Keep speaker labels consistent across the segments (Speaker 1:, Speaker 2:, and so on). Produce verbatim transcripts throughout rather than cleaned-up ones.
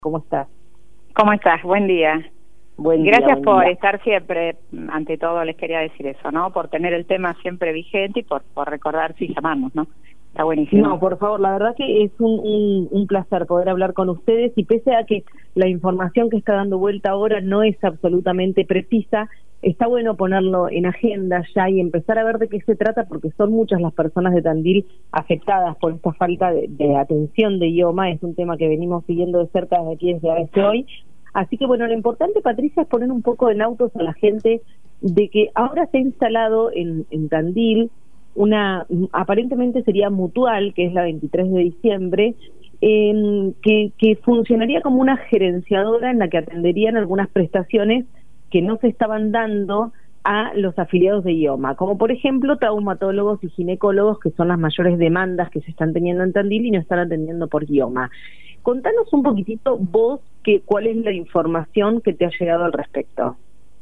Speaker 1: ¿Cómo estás?
Speaker 2: ¿Cómo estás? Buen día.
Speaker 1: Buen día,
Speaker 2: Gracias
Speaker 1: buen
Speaker 2: por
Speaker 1: día.
Speaker 2: estar siempre, ante todo les quería decir eso, ¿no? Por tener el tema siempre vigente y por, por recordar si llamamos, ¿no? Está buenísimo.
Speaker 1: No, por favor, la verdad que es un, un, un placer poder hablar con ustedes y pese a que la información que está dando vuelta ahora no es absolutamente precisa, está bueno ponerlo en agenda ya y empezar a ver de qué se trata porque son muchas las personas de Tandil afectadas por esta falta de, de atención de IOMA. Es un tema que venimos siguiendo de cerca desde aquí, desde A B C Hoy. Así que bueno, lo importante, Patricia, es poner un poco en autos a la gente de que ahora se ha instalado en, en Tandil una, aparentemente sería mutual, que es la veintitrés de diciembre, eh, que, que funcionaría como una gerenciadora en la que atenderían algunas prestaciones que no se estaban dando a los afiliados de IOMA, como por ejemplo traumatólogos y ginecólogos, que son las mayores demandas que se están teniendo en Tandil y no están atendiendo por IOMA. Contanos un poquitito vos que, cuál es la información que te ha llegado al respecto.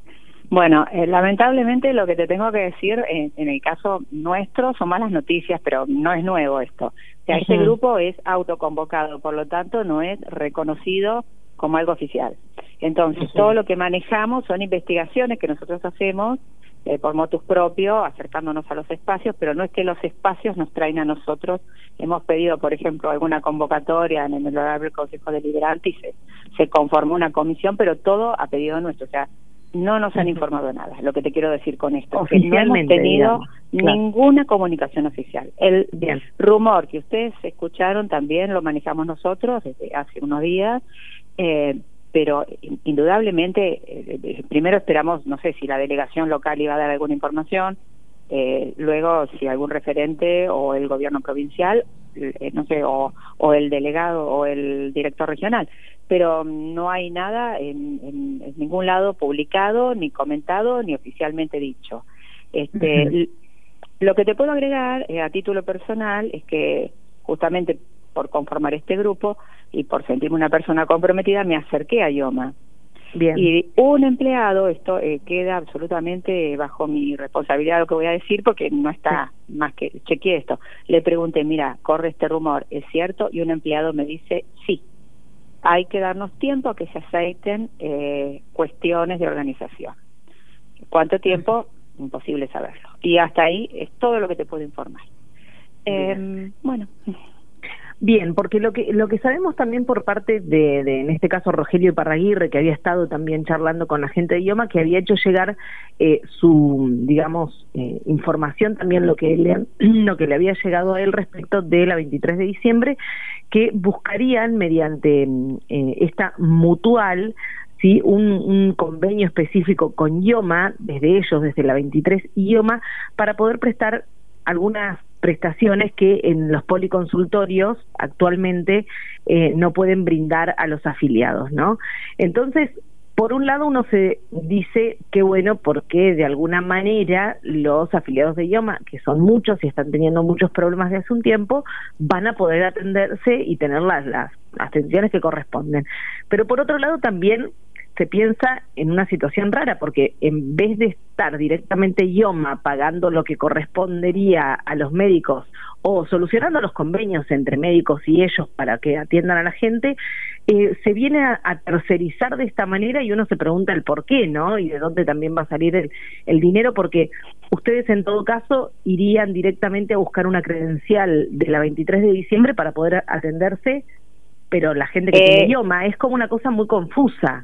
Speaker 2: Bueno, eh, lamentablemente lo que te tengo que decir eh, en el caso nuestro son malas noticias, pero no es nuevo esto. O sea, uh-huh. Este grupo es autoconvocado, por lo tanto no es reconocido como algo oficial. Entonces, uh-huh. todo lo que manejamos son investigaciones que nosotros hacemos eh, por motus propio, acercándonos a los espacios, pero no es que los espacios nos traen a nosotros. Hemos pedido, por ejemplo, alguna convocatoria en el Honorable Consejo Deliberante y se, se conformó una comisión, pero todo a pedido nuestro. O sea, no nos han uh-huh. informado nada. Lo que te quiero decir con esto es que no hemos tenido digamos, ninguna claro. comunicación oficial. El Bien. rumor que ustedes escucharon también lo manejamos nosotros desde hace unos días, eh, pero indudablemente eh, primero esperamos, no sé si la delegación local iba a dar alguna información, eh, luego si algún referente o el gobierno provincial, eh, no sé, o, o el delegado o el director regional, pero no hay nada en, en, en ningún lado publicado, ni comentado, ni oficialmente dicho. Este, uh-huh. Lo que te puedo agregar eh, a título personal es que justamente por conformar este grupo y por sentirme una persona comprometida me acerqué a IOMA. Bien. Y un empleado, esto eh, queda absolutamente bajo mi responsabilidad lo que voy a decir porque no está sí. más que chequeé esto. Le pregunté, mira, corre este rumor, ¿es cierto? Y un empleado me dice, sí. Hay que darnos tiempo a que se aceiten eh, cuestiones de organización. ¿Cuánto tiempo? Imposible saberlo. Y hasta ahí es todo lo que te puedo informar. Eh, bueno.
Speaker 1: Bien, porque lo que lo que sabemos también por parte de, de, en este caso, Rogelio Iparraguirre, que había estado también charlando con la gente de IOMA, que había hecho llegar eh, su, digamos, eh, información, también lo que, le, lo que le había llegado a él respecto de la veintitrés de diciembre, que buscarían mediante eh, esta mutual, ¿sí? Un, un convenio específico con IOMA, desde ellos, desde la veintitrés IOMA, para poder prestar algunas prestaciones que en los policonsultorios actualmente eh, no pueden brindar a los afiliados, ¿no? Entonces, por un lado uno se dice que bueno, porque de alguna manera los afiliados de IOMA, que son muchos y están teniendo muchos problemas de hace un tiempo, van a poder atenderse y tener las, las atenciones que corresponden. Pero por otro lado también se piensa en una situación rara, porque en vez de estar directamente IOMA pagando lo que correspondería a los médicos o solucionando los convenios entre médicos y ellos para que atiendan a la gente, eh, se viene a, a tercerizar de esta manera y uno se pregunta el por qué, ¿no? Y de dónde también va a salir el, el dinero, porque ustedes en todo caso irían directamente a buscar una credencial de la veintitrés de diciembre para poder atenderse, pero la gente que eh... tiene IOMA es como una cosa muy confusa.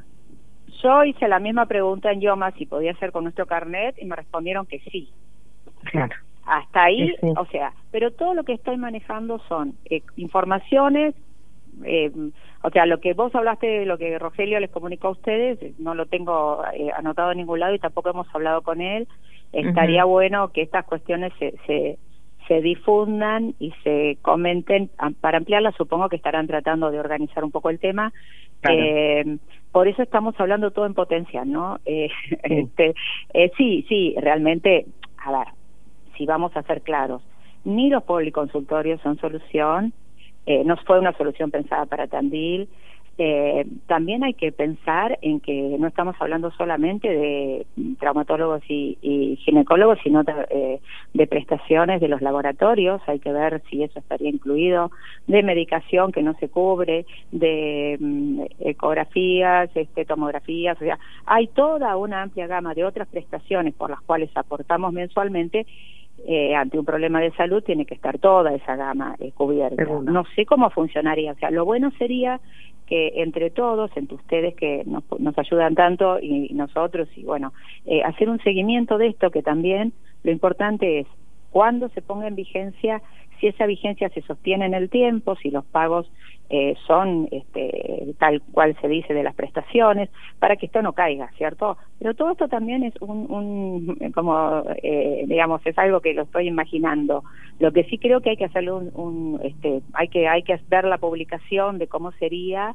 Speaker 2: Yo hice la misma pregunta en IOMA si podía ser con nuestro carnet y me respondieron que sí.
Speaker 1: Claro.
Speaker 2: Hasta ahí,
Speaker 1: sí.
Speaker 2: o sea, pero todo lo que estoy manejando son eh, informaciones, eh, o sea, lo que vos hablaste de lo que Rogelio les comunicó a ustedes, no lo tengo eh, anotado en ningún lado y tampoco hemos hablado con él. Estaría uh-huh. bueno que estas cuestiones se, se, se difundan y se comenten. Para ampliarlas supongo que estarán tratando de organizar un poco el tema. Claro. Eh, por eso estamos hablando todo en potencial, ¿no? Eh, sí. Este, eh, sí, sí, realmente, a ver, si vamos a ser claros, ni los policonsultorios son solución, eh, no fue una solución pensada para Tandil, Eh, también hay que pensar en que no estamos hablando solamente de traumatólogos y, y ginecólogos, sino de, eh, de prestaciones de los laboratorios. Hay que ver si eso estaría incluido, de medicación que no se cubre, de mm, ecografías, este, tomografías. O sea, hay toda una amplia gama de otras prestaciones por las cuales aportamos mensualmente. Eh, ante un problema de salud tiene que estar toda esa gama eh, cubierta. Segunda. No sé cómo funcionaría. O sea, lo bueno sería que entre todos, entre ustedes que nos, nos ayudan tanto y nosotros, y bueno, eh, hacer un seguimiento de esto, que también lo importante es cuándo se ponga en vigencia, si esa vigencia se sostiene en el tiempo, si los pagos eh, son este, tal cual se dice de las prestaciones, para que esto no caiga, ¿cierto? Pero todo esto también es un, un como, eh, digamos, es algo que lo estoy imaginando. Lo que sí creo que hay que hacerle un, un este, hay que hay que ver la publicación de cómo sería,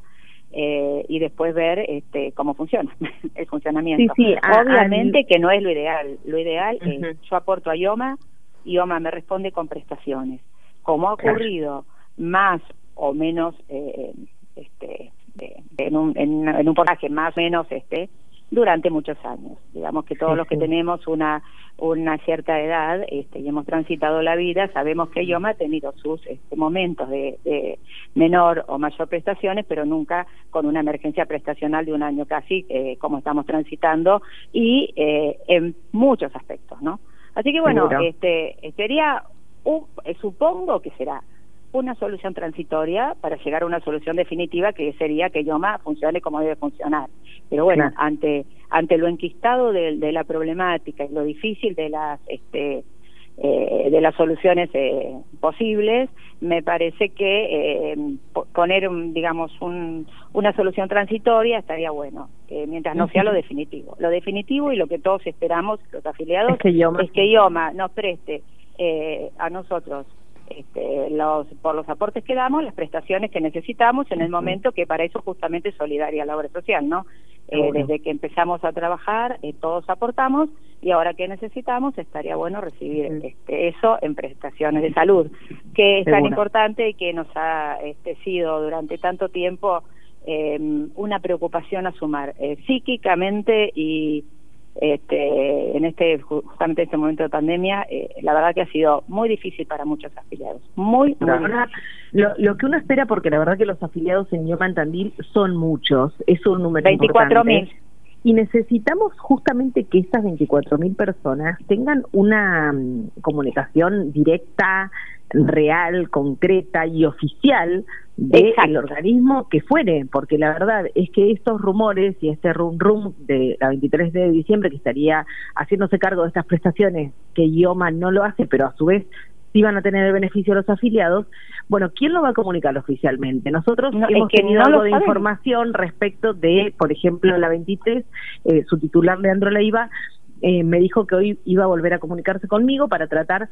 Speaker 2: Eh, y después ver este cómo funciona el funcionamiento.
Speaker 1: Sí, sí,
Speaker 2: obviamente
Speaker 1: a, a...
Speaker 2: que no es lo ideal. Lo ideal
Speaker 1: uh-huh.
Speaker 2: es, yo aporto a IOMA, IOMA me responde con prestaciones. Como ha ocurrido, claro, más o menos eh, este de, de, en, un, en, en un porcentaje más o menos este durante muchos años. Digamos que todos sí, los que sí. tenemos una una cierta edad este, y hemos transitado la vida, sabemos que IOMA ha tenido sus este, momentos de, de menor o mayor prestaciones, pero nunca con una emergencia prestacional de un año casi, eh, como estamos transitando, y eh, en muchos aspectos, ¿no? Así que bueno, Seguro. este sería, un, eh, supongo que será una solución transitoria para llegar a una solución definitiva, que sería que IOMA funcione como debe funcionar. Pero bueno, claro, ante ante lo enquistado de, de la problemática y lo difícil de las este eh, de las soluciones eh, posibles, me parece que eh, poner un, digamos un, una solución transitoria estaría bueno, eh, mientras no sea lo definitivo. Lo definitivo y lo que todos esperamos, los afiliados,
Speaker 1: es que IOMA,
Speaker 2: es que IOMA nos preste eh, a nosotros Este, los por los aportes que damos, las prestaciones que necesitamos en el momento, que para eso justamente es solidaria la obra social, ¿no? Eh, bueno. Desde que empezamos a trabajar, eh, todos aportamos, y ahora que necesitamos, estaría bueno recibir mm. este, eso en prestaciones de salud, que es Seguro. tan importante y que nos ha este, sido durante tanto tiempo eh, una preocupación a sumar, eh, psíquicamente y Este, en este justamente en este momento de pandemia, eh, la verdad que ha sido muy difícil para muchos afiliados, muy, muy
Speaker 1: verdad, lo, lo que uno espera, porque la verdad que los afiliados en IOMA en Tandil son muchos, es un número
Speaker 2: veinticuatro mil,
Speaker 1: y necesitamos justamente que estas veinticuatro mil personas tengan una um, comunicación directa, real, concreta y oficial del organismo que fuere, porque la verdad es que estos rumores y este rum rum de la veintitrés de diciembre, que estaría haciéndose cargo de estas prestaciones, que IOMA no lo hace, pero a su vez sí van a tener el beneficio los afiliados, bueno, ¿quién lo va a comunicar oficialmente? Nosotros no, hemos tenido no algo de saben. información respecto de, por ejemplo, la veintitrés, eh, su titular Leandro Leiva eh, me dijo que hoy iba a volver a comunicarse conmigo para tratar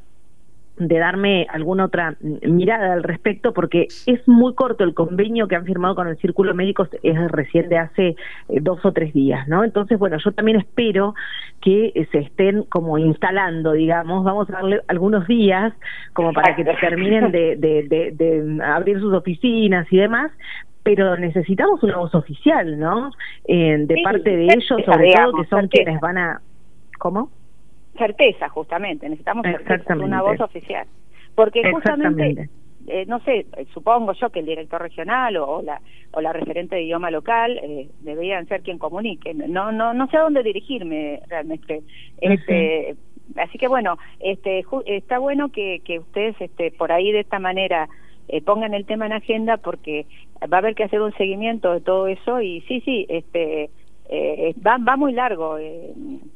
Speaker 1: de darme alguna otra mirada al respecto, porque es muy corto el convenio que han firmado con el Círculo Médico, es recién de hace eh, dos o tres días, ¿no? Entonces, bueno, yo también espero que eh, se estén como instalando, digamos, vamos a darle algunos días como para que terminen de, de, de, de abrir sus oficinas y demás, pero necesitamos una voz oficial, ¿no? Eh, de sí, parte de ellos, sobre digamos, todo, que son certeza. quienes van a... ¿Cómo?
Speaker 2: Certeza, justamente, necesitamos certeza, una voz oficial, porque justamente, eh, no sé, supongo yo que el director regional o, o la o la referente de idioma local eh, deberían ser quien comunique, no no no sé a dónde dirigirme realmente, este, uh-huh. así que bueno, este está bueno que, que ustedes este por ahí de esta manera eh, pongan el tema en agenda, porque va a haber que hacer un seguimiento de todo eso, y sí, sí, este eh, va, va muy largo eh,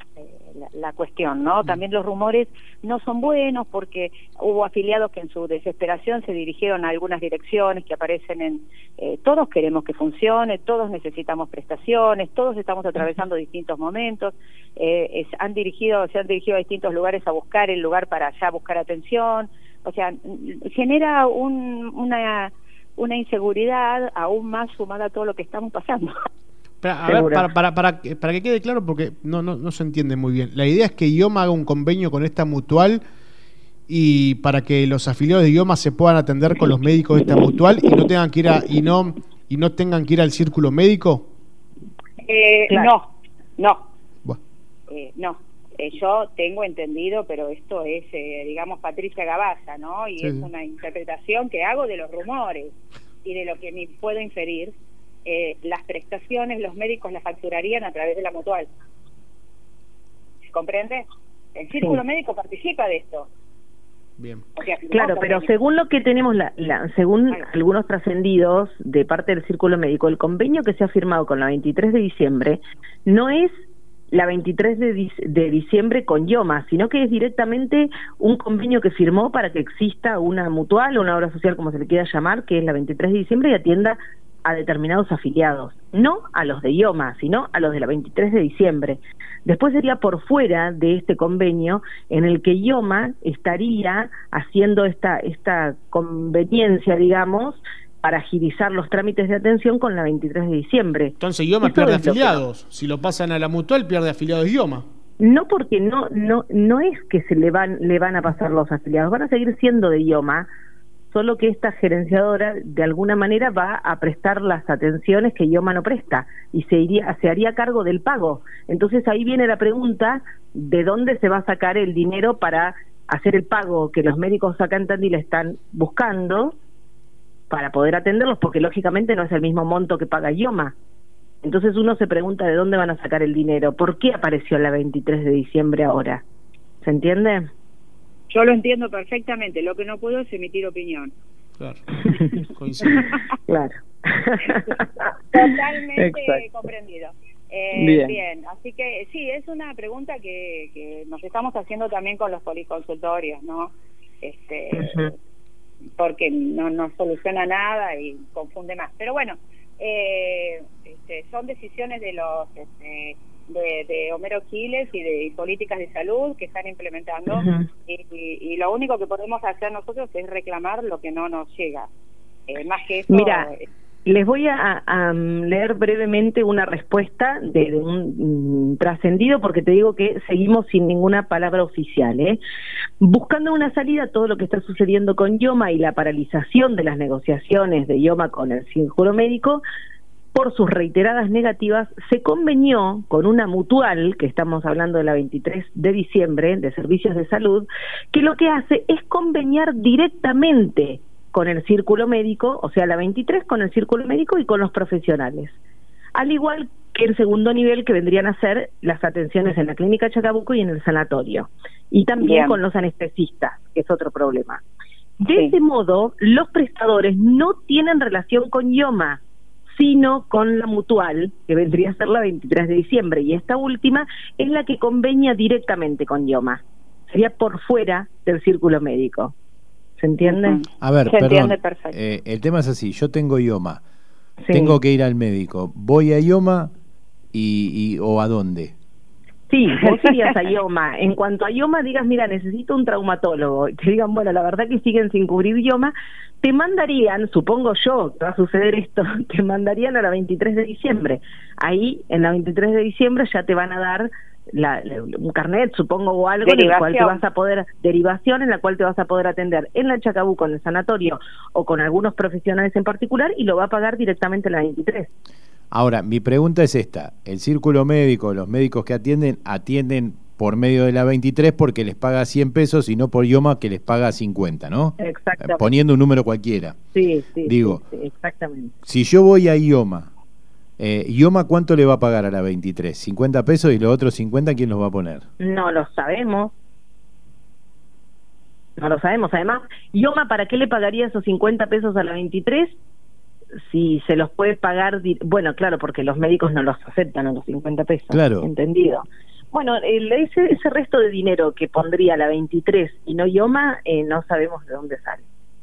Speaker 2: La, la cuestión, ¿no? También los rumores no son buenos, porque hubo afiliados que en su desesperación se dirigieron a algunas direcciones que aparecen en... Eh, todos queremos que funcione, todos necesitamos prestaciones, todos estamos atravesando distintos momentos, eh, es, han dirigido, se han dirigido a distintos lugares a buscar el lugar para allá buscar atención, o sea, genera un, una, una inseguridad aún más sumada a todo lo que estamos pasando.
Speaker 3: A ver, para, para, para, para que quede claro, porque no, no, no se entiende muy bien. La idea es que IOMA haga un convenio con esta mutual, y para que los afiliados de IOMA se puedan atender con los médicos de esta mutual y no tengan que ir a, y no y no tengan que ir al círculo médico?
Speaker 2: Eh, claro. No, no.
Speaker 3: Bueno.
Speaker 2: Eh, no. Eh, yo tengo entendido, pero esto es, eh, digamos, Patricia Gabasa, ¿no? Y sí, es una interpretación que hago de los rumores y de lo que me puedo inferir. Eh, las prestaciones los médicos las facturarían a través de la mutual. ¿Se comprende? El círculo sí. médico participa de esto.
Speaker 3: Bien.
Speaker 1: O sea, claro, pero según lo que tenemos, la, la, según bueno. algunos trascendidos de parte del círculo médico, el convenio que se ha firmado con la veintitrés de diciembre no es la veintitrés de diciembre con IOMA, sino que es directamente un convenio que firmó para que exista una mutual o una obra social, como se le quiera llamar, que es la veintitrés de diciembre y atienda a determinados afiliados, no a los de IOMA, sino a los de la veintitrés de diciembre. Después sería por fuera de este convenio en el que IOMA estaría haciendo esta, esta conveniencia, digamos, para agilizar los trámites de atención con la veintitrés de diciembre.
Speaker 3: Entonces IOMA pierde afiliados. No. Si lo pasan a la mutual, pierde afiliados IOMA.
Speaker 1: No, porque no no no es que se le van le van a pasar los afiliados, van a seguir siendo de IOMA, solo que esta gerenciadora de alguna manera va a prestar las atenciones que IOMA no presta y se iría se haría cargo del pago. Entonces ahí viene la pregunta de dónde se va a sacar el dinero para hacer el pago que los médicos acá en Tandil están buscando para poder atenderlos, porque lógicamente no es el mismo monto que paga IOMA. Entonces uno se pregunta de dónde van a sacar el dinero, ¿por qué apareció la veintitrés de diciembre ahora? ¿Se entiende?
Speaker 2: Yo lo entiendo perfectamente, lo que no puedo es emitir opinión.
Speaker 3: Claro, coincido.
Speaker 1: Claro.
Speaker 2: Totalmente Exacto. comprendido. Eh, bien. bien, así que sí, es una pregunta que, que nos estamos haciendo también con los policonsultorios, ¿no? Este... Uh-huh. porque no, no soluciona nada y confunde más. Pero bueno, eh, este, son decisiones de los este, de, de Homero Quiles y de y políticas de salud que están implementando uh-huh. y, y, y lo único que podemos hacer nosotros es reclamar lo que no nos llega. Eh, más que eso...
Speaker 1: Mira, les voy a, a leer brevemente una respuesta de, de un um, trascendido, porque te digo que seguimos sin ninguna palabra oficial, ¿eh? Buscando una salida a todo lo que está sucediendo con IOMA y la paralización de las negociaciones de IOMA con el círculo médico, por sus reiteradas negativas, se convenió con una mutual, que estamos hablando de la veintitrés de diciembre, de Servicios de Salud, que lo que hace es conveniar directamente con el círculo médico, o sea, la veintitrés con el círculo médico y con los profesionales. Al igual que el segundo nivel, que vendrían a ser las atenciones en la Clínica Chacabuco y en el sanatorio. Y también Bien. con los anestesistas, que es otro problema. De sí. ese modo, los prestadores no tienen relación con IOMA, sino con la mutual, que vendría a ser la veintitrés de diciembre. Y esta última es la que convenia directamente con IOMA. Sería por fuera del círculo médico. ¿Se entiende?
Speaker 4: A ver, Se perdón, eh, el tema es así, yo tengo IOMA, sí. tengo que ir al médico, ¿voy a IOMA y, y, o a dónde?
Speaker 1: Sí, vos irías a IOMA. En cuanto a IOMA digas, mira, necesito un traumatólogo, y te digan, bueno, la verdad que siguen sin cubrir IOMA, te mandarían, supongo yo que va a suceder esto, te mandarían a la veintitrés de diciembre. Ahí, en la veintitrés de diciembre ya te van a dar La, un carnet, supongo, o algo en el cual te vas a poder, derivación en la cual te vas a poder atender en la Chacabuco, en el sanatorio o con algunos profesionales en particular, y lo va a pagar directamente la veintitrés.
Speaker 4: Ahora, mi pregunta es esta: el círculo médico, los médicos que atienden, atienden por medio de la veintitrés porque les paga cien pesos y no por IOMA que les paga cincuenta, ¿no?
Speaker 1: Exactamente.
Speaker 4: Poniendo un número cualquiera.
Speaker 1: Sí, sí.
Speaker 4: Digo,
Speaker 1: sí, sí, exactamente.
Speaker 4: Si yo voy a IOMA, Eh, ¿IOMA cuánto le va a pagar a la veintitrés? ¿cincuenta pesos y los otros cincuenta quién los va a poner?
Speaker 1: No lo sabemos. No lo sabemos. Además, IOMA, ¿para qué le pagaría esos cincuenta pesos a la veintitrés si se los puede pagar? Bueno, claro, porque los médicos no los aceptan a los cincuenta pesos.
Speaker 4: Claro.
Speaker 1: Entendido. Bueno, el, ese, ese resto de dinero que pondría la veintitrés y no IOMA, eh, no sabemos de dónde sale.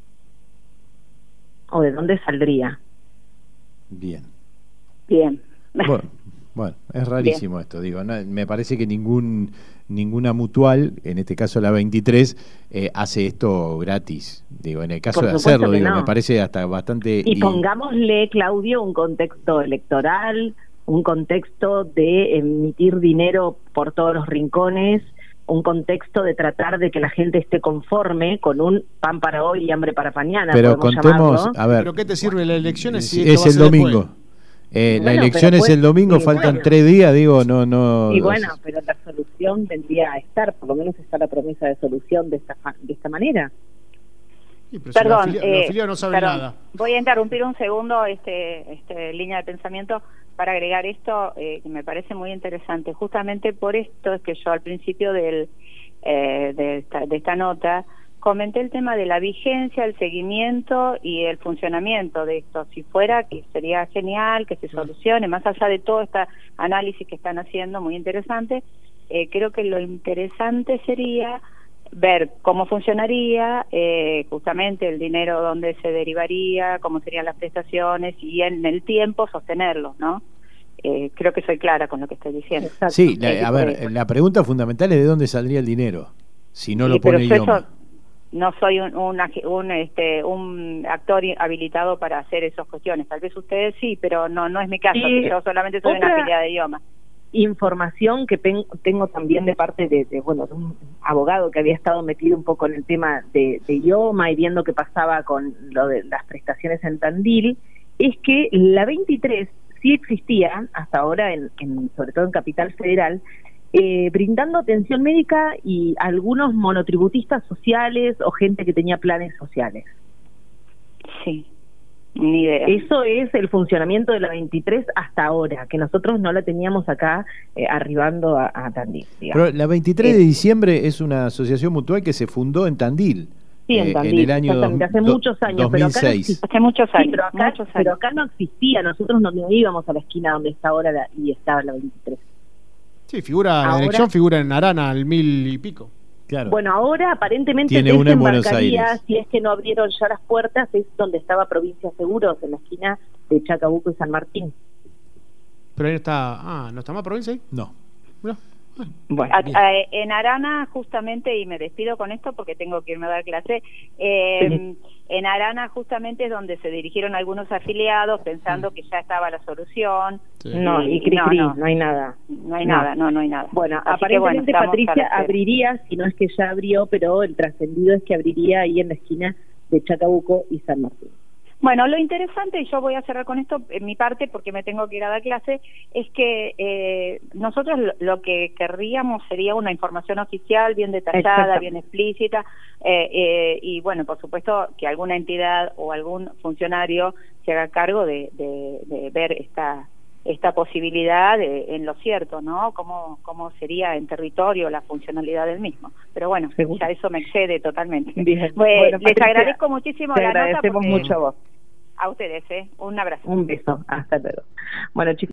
Speaker 1: O de dónde saldría.
Speaker 4: Bien.
Speaker 2: Bien.
Speaker 4: Bueno, bueno, es rarísimo Bien. esto, digo, no, me parece que ningún ninguna mutual, en este caso la veintitrés, eh, hace esto gratis, digo, en el caso
Speaker 1: Por
Speaker 4: de hacerlo, digo,
Speaker 1: no.
Speaker 4: me parece hasta bastante...
Speaker 1: Y, y pongámosle, Claudio, un contexto electoral, un contexto de emitir dinero por todos los rincones, un contexto de tratar de que la gente esté conforme con un pan para hoy y hambre para mañana.
Speaker 4: Pero contemos,
Speaker 1: llamarlo.
Speaker 4: a ver.
Speaker 3: ¿Pero qué te sirve la elección?
Speaker 4: Es,
Speaker 3: Si
Speaker 4: es el domingo. Eh, bueno, la elección es el domingo, faltan bueno. tres días, digo, no, no.
Speaker 1: Y bueno, pero la solución vendría a estar, por lo menos está la promesa de solución de esta de esta manera.
Speaker 3: Sí, pero
Speaker 2: perdón,
Speaker 3: si los
Speaker 2: eh,
Speaker 3: afiliados no saben
Speaker 2: perdón,
Speaker 3: nada.
Speaker 2: Voy a interrumpir un segundo este, este línea de pensamiento para agregar esto eh, que me parece muy interesante. Justamente por esto es que yo al principio del, eh, de, esta, de esta nota comenté el tema de la vigencia, el seguimiento y el funcionamiento de esto. Si fuera, que sería genial que se solucione, más allá de todo este análisis que están haciendo, muy interesante, eh, creo que lo interesante sería ver cómo funcionaría, eh, justamente el dinero, dónde se derivaría, cómo serían las prestaciones y en el tiempo sostenerlo, ¿no? Eh, creo que soy clara con lo que estoy diciendo.
Speaker 1: Exacto.
Speaker 4: Sí, la, a ver, la pregunta fundamental es de dónde saldría el dinero, si no sí, lo pone IOMA.
Speaker 2: No soy un, un, un, este, un actor habilitado para hacer esas cuestiones. Tal vez ustedes sí, pero no no es mi caso. Sí, yo solamente soy una afiliada de IOMA.
Speaker 1: Información que tengo también de parte de, de bueno de un abogado que había estado metido un poco en el tema de, de IOMA y viendo qué pasaba con lo de las prestaciones en Tandil, es que la veintitrés sí existía hasta ahora, en, en sobre todo en Capital Federal, eh, brindando atención médica y algunos monotributistas sociales o gente que tenía planes sociales.
Speaker 2: Sí. Ni idea.
Speaker 1: Eso es el funcionamiento de la veintitrés hasta ahora, que nosotros no la teníamos acá eh, arribando a, a Tandil. Digamos.
Speaker 4: Pero la veintitrés de diciembre es una asociación mutual que se fundó en Tandil.
Speaker 1: Sí, en Tandil,
Speaker 4: eh, en el año dos,
Speaker 1: hace muchos años,
Speaker 4: dos mil seis.
Speaker 1: Pero acá no existía,
Speaker 2: hace muchos años,
Speaker 1: sí, pero, acá,
Speaker 2: muchos años.
Speaker 1: pero acá no existía, nosotros no, no íbamos a la esquina donde está ahora la, y estaba la veintitrés.
Speaker 3: Sí, figura,
Speaker 1: ahora,
Speaker 3: la elección figura en Arana al mil y pico.
Speaker 4: Claro.
Speaker 1: Bueno, ahora aparentemente
Speaker 4: tiene una en Buenos Aires.
Speaker 1: Si es que no abrieron ya las puertas, es donde estaba Provincia Seguros, en la esquina de Chacabuco y San Martín.
Speaker 3: Pero ahí está, ah, ¿no está más Provincia ahí?
Speaker 4: No.
Speaker 3: No.
Speaker 2: Ah, bueno, a, a, en Arana justamente, y me despido con esto porque tengo que irme a dar clase, eh, sí. En Arana justamente es donde se dirigieron algunos afiliados pensando sí. que ya estaba la solución.
Speaker 1: Sí. No, y cri, cri, no, no. no hay nada.
Speaker 2: No hay no. nada, no, no hay nada.
Speaker 1: Bueno, así aparentemente bueno, Patricia abriría, si no es que ya abrió, pero el trascendido es que abriría ahí en la esquina de Chacabuco y San Martín.
Speaker 2: Bueno, lo interesante, y yo voy a cerrar con esto en mi parte porque me tengo que ir a dar clase, es que eh, nosotros lo, lo que querríamos sería una información oficial, bien detallada, bien explícita, eh, eh, y bueno, por supuesto que alguna entidad o algún funcionario se haga cargo de, de, de ver esta esta posibilidad de, en lo cierto, ¿no? Cómo, cómo sería en territorio la funcionalidad del mismo. Pero bueno, ¿seguro? Ya eso me excede totalmente.
Speaker 1: Bien.
Speaker 2: Pues,
Speaker 1: bueno,
Speaker 2: les agradezco muchísimo
Speaker 1: te
Speaker 2: la
Speaker 1: agradecemos
Speaker 2: nota.
Speaker 1: mucho a vos.
Speaker 2: A ustedes, ¿eh? Un abrazo.
Speaker 1: Un beso. Hasta luego. Bueno, chicos.